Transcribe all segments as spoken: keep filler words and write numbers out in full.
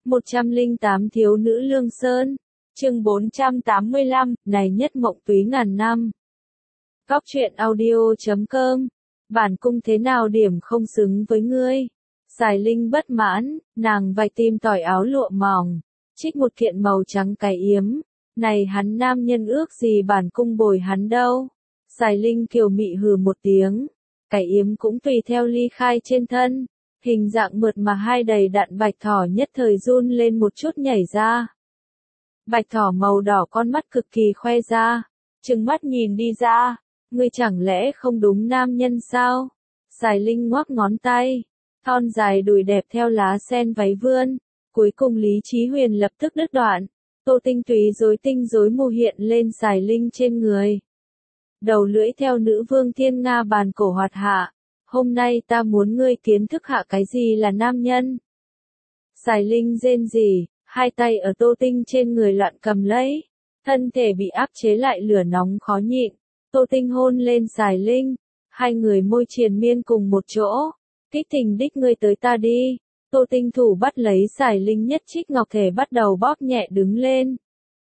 một trăm lẻ tám Thiếu nữ Lương Sơn. Chương bốn trăm tám mươi lăm, này nhất mộng túy ngàn năm. Góc truyện audio chấm com. Bản cung thế nào điểm không xứng với ngươi? Sài Linh bất mãn, nàng vạch tim tỏi áo lụa mỏng, trích một kiện màu trắng cái yếm. Này hắn nam nhân ước gì bản cung bồi hắn đâu? Sài Linh kiều mị hừ một tiếng, cái yếm cũng tùy theo ly khai trên thân. Hình dạng mượt mà hai đầy đặn bạch thỏ nhất thời run lên một chút nhảy ra. Bạch thỏ màu đỏ con mắt cực kỳ khoe ra, trừng mắt nhìn đi ra, ngươi chẳng lẽ không đúng nam nhân sao? Sài Linh ngoắc ngón tay, thon dài đùi đẹp theo lá sen váy vươn, cuối cùng Lý Chí Huyền lập tức đứt đoạn, tô tinh túy rối tinh rối mù hiện lên Sài Linh trên người. Đầu lưỡi theo nữ vương thiên nga bàn cổ hoạt hạ. Hôm nay ta muốn ngươi kiến thức hạ cái gì là nam nhân. Sài Linh rên rỉ, hai tay ở tô tinh trên người loạn cầm lấy, thân thể bị áp chế lại lửa nóng khó nhịn. Tô tinh hôn lên Sài Linh, hai người môi triền miên cùng một chỗ. Kích tình đích ngươi tới ta đi. Tô tinh thủ bắt lấy Sài Linh nhất trích ngọc thể bắt đầu bóp nhẹ đứng lên.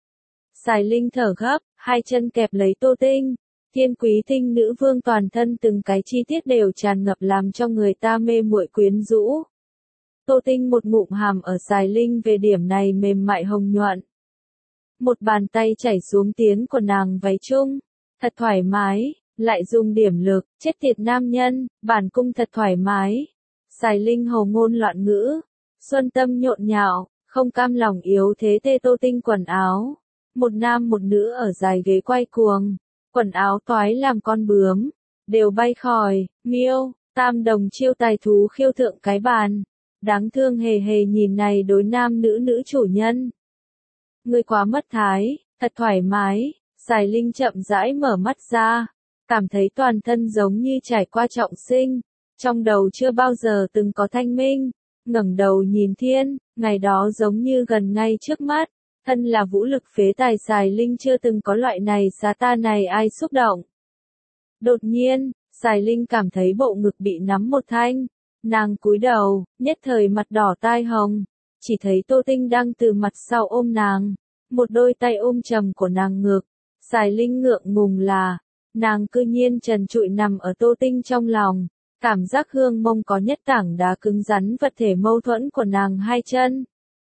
Sài Linh thở gấp, hai chân kẹp lấy tô tinh. Thiên quý tinh nữ vương toàn thân từng cái chi tiết đều tràn ngập làm cho người ta mê muội quyến rũ. Tô tinh một ngụm hàm ở Sài Linh về điểm này mềm mại hồng nhuận. Một bàn tay chảy xuống tiến của nàng váy chung, thật thoải mái, lại dùng điểm lực, chết tiệt nam nhân, bản cung thật thoải mái. Sài Linh hồ ngôn loạn ngữ, xuân tâm nhộn nhạo, không cam lòng yếu thế tê tô tinh quần áo. Một nam một nữ ở dài ghế quay cuồng. Quần áo toái làm con bướm, đều bay khỏi, miêu, tam đồng chiêu tài thú khiêu thượng cái bàn. Đáng thương hề hề nhìn này đối nam nữ nữ chủ nhân. Ngươi quá mất thái, thật thoải mái. Sài Linh chậm rãi mở mắt ra, cảm thấy toàn thân giống như trải qua trọng sinh, trong đầu chưa bao giờ từng có thanh minh, ngẩng đầu nhìn thiên, ngày đó giống như gần ngay trước mắt. Thân là vũ lực phế tài Sài Linh chưa từng có loại này xá ta này ai xúc động. Đột nhiên, Sài Linh cảm thấy bộ ngực bị nắm một thanh, nàng cúi đầu, nhất thời mặt đỏ tai hồng, chỉ thấy Tô Tinh đang từ mặt sau ôm nàng, một đôi tay ôm chầm của nàng ngực. Sài Linh ngượng ngùng là, nàng cư nhiên trần trụi nằm ở Tô Tinh trong lòng, cảm giác hương mông có nhất tảng đá cứng rắn vật thể mâu thuẫn của nàng hai chân.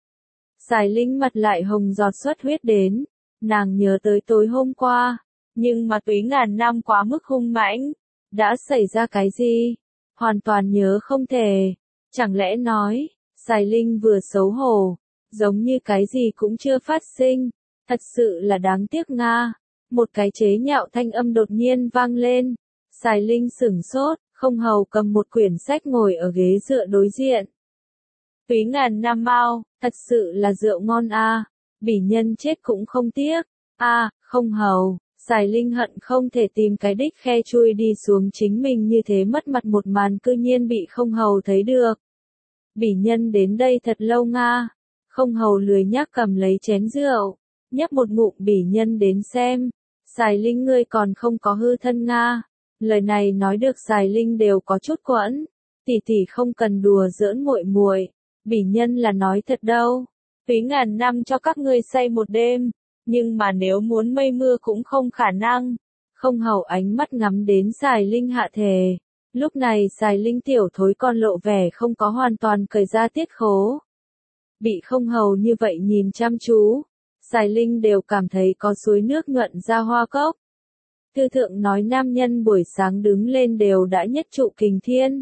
Sài Linh mặt lại hồng giọt xuất huyết đến, nàng nhớ tới tối hôm qua, nhưng mà túy ngàn năm quá mức hung mãnh, đã xảy ra cái gì? Hoàn toàn nhớ không thể, chẳng lẽ nói, Sài Linh vừa xấu hổ, giống như cái gì cũng chưa phát sinh, thật sự là đáng tiếc nga. Một cái chế nhạo thanh âm đột nhiên vang lên, Sài Linh sửng sốt, không hầu cầm một quyển sách ngồi ở ghế dựa đối diện. Túy ngàn năm mau, thật sự là rượu ngon a, à. Bỉ nhân chết cũng không tiếc. A, à, không hầu, Sài Linh hận không thể tìm cái đích khe chui đi xuống chính mình như thế mất mặt một màn cư nhiên bị không hầu thấy được. Bỉ nhân đến đây thật lâu nga. Không hầu lười nhác cầm lấy chén rượu, nhấp một ngụm bỉ nhân đến xem. Sài Linh ngươi còn không có hư thân nga. Lời này nói được Sài Linh đều có chút quẫn. Tỷ tỷ không cần đùa giỡn muội muội. Bỉ nhân là nói thật đâu. Túy ngàn năm cho các ngươi say một đêm, nhưng mà nếu muốn mây mưa cũng không khả năng. Không hầu ánh mắt ngắm đến Sài Linh hạ thề. Lúc này Sài Linh tiểu thối còn lộ vẻ không có hoàn toàn cởi ra tiết khố. Bị không hầu như vậy nhìn chăm chú, Sài Linh đều cảm thấy có suối nước nhuận ra hoa cốc. Thư thượng nói nam nhân buổi sáng đứng lên đều đã nhất trụ kình thiên.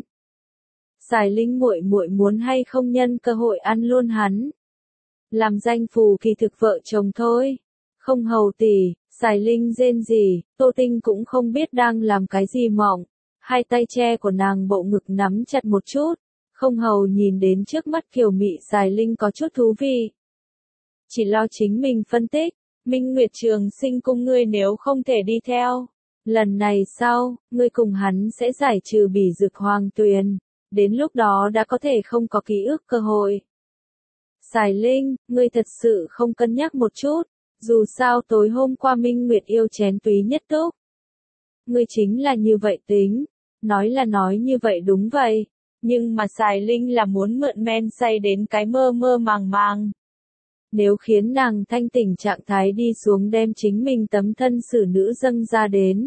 Sài Linh muội muội muốn hay không nhân cơ hội ăn luôn hắn. Làm danh phù kỳ thực vợ chồng thôi. Không hầu tỷ, Sài Linh rên rỉ, Tô Tinh cũng không biết đang làm cái gì mộng. Hai tay che của nàng bộ ngực nắm chặt một chút. Không hầu nhìn đến trước mắt kiều mị Sài Linh có chút thú vị. Chỉ lo chính mình phân tích, Minh Nguyệt Trường Sinh cung ngươi nếu không thể đi theo. Lần này sau, ngươi cùng hắn sẽ giải trừ bỉ dực hoàng tuyền. Đến lúc đó đã có thể không có ký ức cơ hội. Sài Linh, ngươi thật sự không cân nhắc một chút, dù sao tối hôm qua Minh Nguyệt yêu chén túy nhất túc. Ngươi chính là như vậy tính, nói là nói như vậy đúng vậy, Nhưng mà Sài Linh là muốn mượn men say đến cái mơ mơ màng màng. Nếu khiến nàng thanh tỉnh trạng thái đi xuống đem chính mình tấm thân xử nữ dâng ra đến.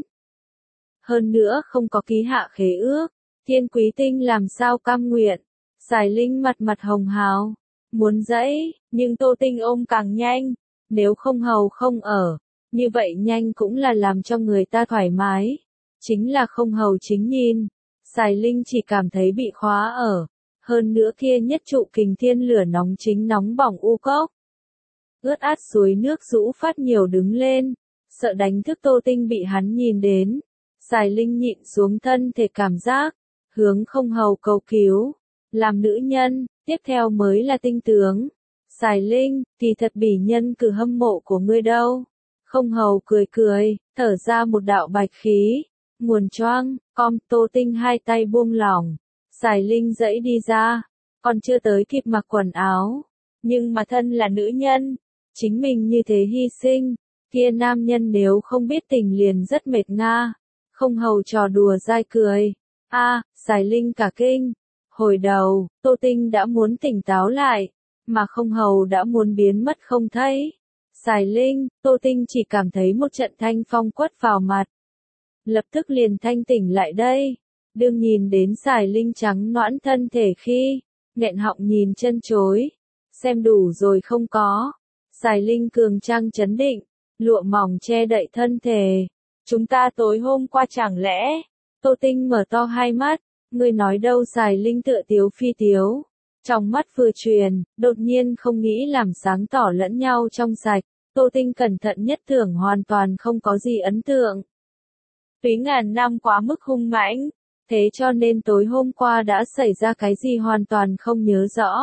Hơn nữa không có ký hạ khế ước, Thiên Quý Tinh làm sao cam nguyện. Sài Linh mặt mặt hồng hào, muốn dãy, nhưng Tô Tinh ôm càng nhanh, nếu không hầu không ở, như vậy nhanh cũng là làm cho người ta thoải mái. Chính là không hầu chính nhìn, Sài Linh chỉ cảm thấy bị khóa ở, hơn nữa kia nhất trụ kình thiên lửa nóng chính nóng bỏng u cốc. Ướt át suối nước rũ phát nhiều đứng lên, sợ đánh thức Tô Tinh bị hắn nhìn đến. Sài Linh nhịn xuống thân thể cảm giác, hướng không hầu cầu cứu, làm nữ nhân, tiếp theo mới là tinh tướng. Sài Linh, thì thật bỉ nhân cử hâm mộ của ngươi đâu. Không hầu cười cười, thở ra một đạo bạch khí, nguồn choang, com Tô Tinh hai tay buông lỏng. Sài Linh dãy đi ra, còn chưa tới kịp mặc quần áo, nhưng mà thân là nữ nhân, chính mình như thế hy sinh, kia nam nhân nếu không biết tình liền rất mệt nga. Không hầu trò đùa dai cười. A, à, Sài Linh cả kinh. Hồi đầu, Tô Tinh đã muốn tỉnh táo lại, mà không hầu đã muốn biến mất không thấy. Sài Linh, Tô Tinh chỉ cảm thấy một trận thanh phong quất vào mặt. Lập tức liền thanh tỉnh lại đây. Đương nhìn đến Sài Linh trắng nõn thân thể khi, nghẹn họng nhìn chân chối. Xem đủ rồi không có. Sài Linh cường trang chấn định, lụa mỏng che đậy thân thể. Chúng ta tối hôm qua chẳng lẽ, Tô Tinh mở to hai mắt, ngươi nói đâu. Sài Linh tựa tiếu phi tiếu, trong mắt vừa truyền, đột nhiên không nghĩ làm sáng tỏ lẫn nhau trong sạch, Tô Tinh cẩn thận nhất tưởng hoàn toàn không có gì ấn tượng. Túy ngàn năm quá mức hung mãnh, thế cho nên tối hôm qua đã xảy ra cái gì hoàn toàn không nhớ rõ.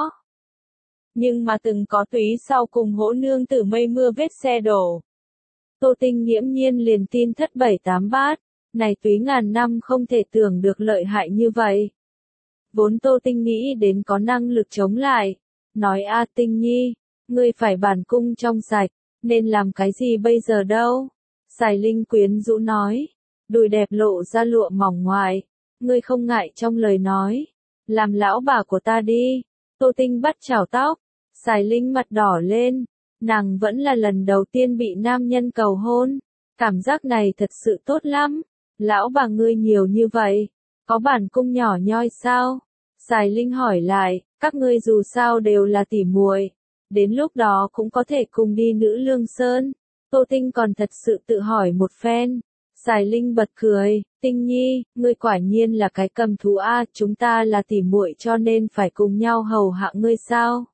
Nhưng mà từng có Túy sau cùng hỗ nương tử mây mưa vết xe đổ. Tô Tinh nghiễm nhiên liền tin thất bảy tám bát, này Túy ngàn năm không thể tưởng được lợi hại như vậy. Vốn Tô Tinh nghĩ đến có năng lực chống lại, nói a Tinh Nhi, ngươi phải bản cung trong sạch, nên làm cái gì bây giờ đâu? Sài Linh quyến rũ nói, đùi đẹp lộ ra lụa mỏng ngoài, ngươi không ngại trong lời nói, làm lão bà của ta đi. Tô Tinh bắt chảo tóc, Sài Linh mặt đỏ lên. Nàng vẫn là lần đầu tiên bị nam nhân cầu hôn, cảm giác này thật sự tốt lắm. Lão bà ngươi nhiều như vậy, có bản cung nhỏ nhoi sao? Sài Linh hỏi lại, các ngươi dù sao đều là tỉ muội, đến lúc đó cũng có thể cùng đi Nữ Lương Sơn. Tô Tinh còn thật sự tự hỏi một phen. Sài Linh bật cười, Tinh Nhi, ngươi quả nhiên là cái cầm thú a, chúng ta là tỉ muội cho nên phải cùng nhau hầu hạ ngươi sao?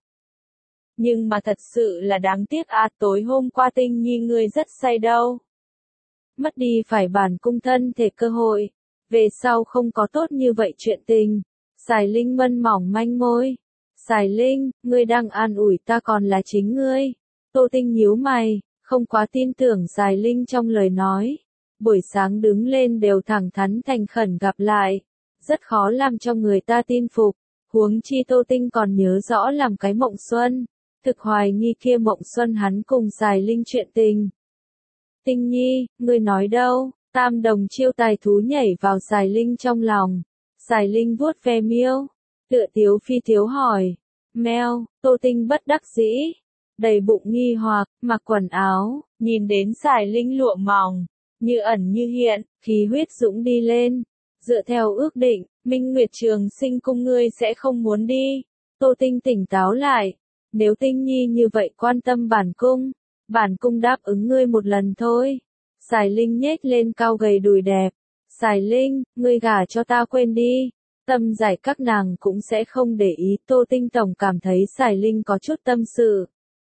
Nhưng mà thật sự là đáng tiếc à, tối hôm qua Tinh Nhi ngươi rất say đâu. Mất đi phải bản cung thân thể cơ hội, về sau không có tốt như vậy chuyện tình. Sài Linh mân mỏng manh môi. Sài Linh, ngươi đang an ủi ta còn là chính ngươi. Tô Tinh nhíu mày, không quá tin tưởng Sài Linh trong lời nói. Buổi sáng đứng lên đều thẳng thắn thành khẩn gặp lại, rất khó làm cho người ta tin phục. Huống chi Tô Tinh còn nhớ rõ làm cái mộng xuân. Thực hoài nghi kia mộng xuân hắn cùng Sài Linh chuyện tình. Tinh Nhi, ngươi nói đâu? Tam đồng chiêu tài thú nhảy vào Sài Linh trong lòng. Sài Linh vuốt ve miêu, tựa tiếu phi tiếu hỏi. Mèo, Tô Tinh bất đắc dĩ, đầy bụng nghi hoặc, mặc quần áo, nhìn đến Sài Linh lụa mỏng, như ẩn như hiện, khí huyết dũng đi lên. Dựa theo ước định, Minh Nguyệt Trường Sinh cung ngươi sẽ không muốn đi. Tô Tinh tỉnh táo lại. Nếu Tinh Nhi như vậy quan tâm bản cung, bản cung đáp ứng ngươi một lần thôi. Sài Linh nhếch lên cao gầy đùi đẹp. Sài Linh, ngươi gả cho ta quên đi. Tâm giải các nàng cũng sẽ không để ý. Tô Tinh tổng cảm thấy Sài Linh có chút tâm sự.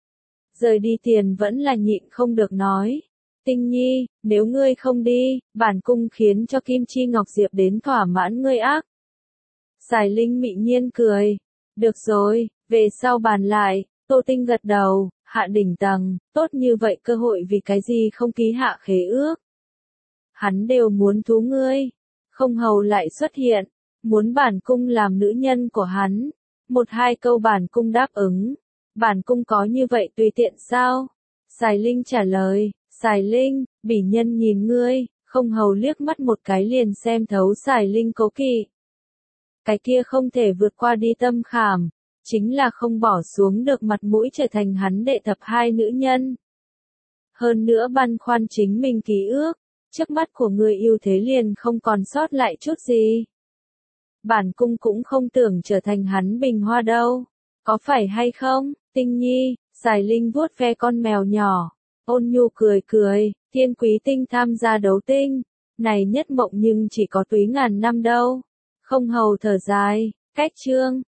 Rời đi tiền vẫn là nhịn không được nói. Tinh Nhi, nếu ngươi không đi, bản cung khiến cho Kim Chi Ngọc Diệp đến thỏa mãn ngươi ác. Sài Linh mị nhiên cười. Được rồi, về sau bàn lại. Tô Tinh gật đầu, hạ đỉnh tầng, tốt như vậy cơ hội vì cái gì không ký hạ khế ước. Hắn đều muốn thú ngươi. Không hầu lại xuất hiện, muốn bản cung làm nữ nhân của hắn. Một hai câu bản cung đáp ứng. Bản cung có như vậy tùy tiện sao? Sài Linh trả lời, Sài Linh, bỉ nhân nhìn ngươi, không hầu liếc mắt một cái liền xem thấu Sài Linh cố kỵ. cái kia không thể vượt qua đi tâm khảm, chính là không bỏ xuống được mặt mũi trở thành hắn đệ thập hai nữ nhân. Hơn nữa băn khoăn chính mình ký ước, trước mắt của người yêu thế liền không còn sót lại chút gì. Bản cung cũng không tưởng trở thành hắn bình hoa đâu, có phải hay không, Tinh Nhi, Sài Linh vuốt ve con mèo nhỏ, ôn nhu cười cười, Thiên Quý Tinh tham gia đấu tinh, này nhất mộng nhưng chỉ có túy ngàn năm đâu. Không hầu thở dài, cách chương,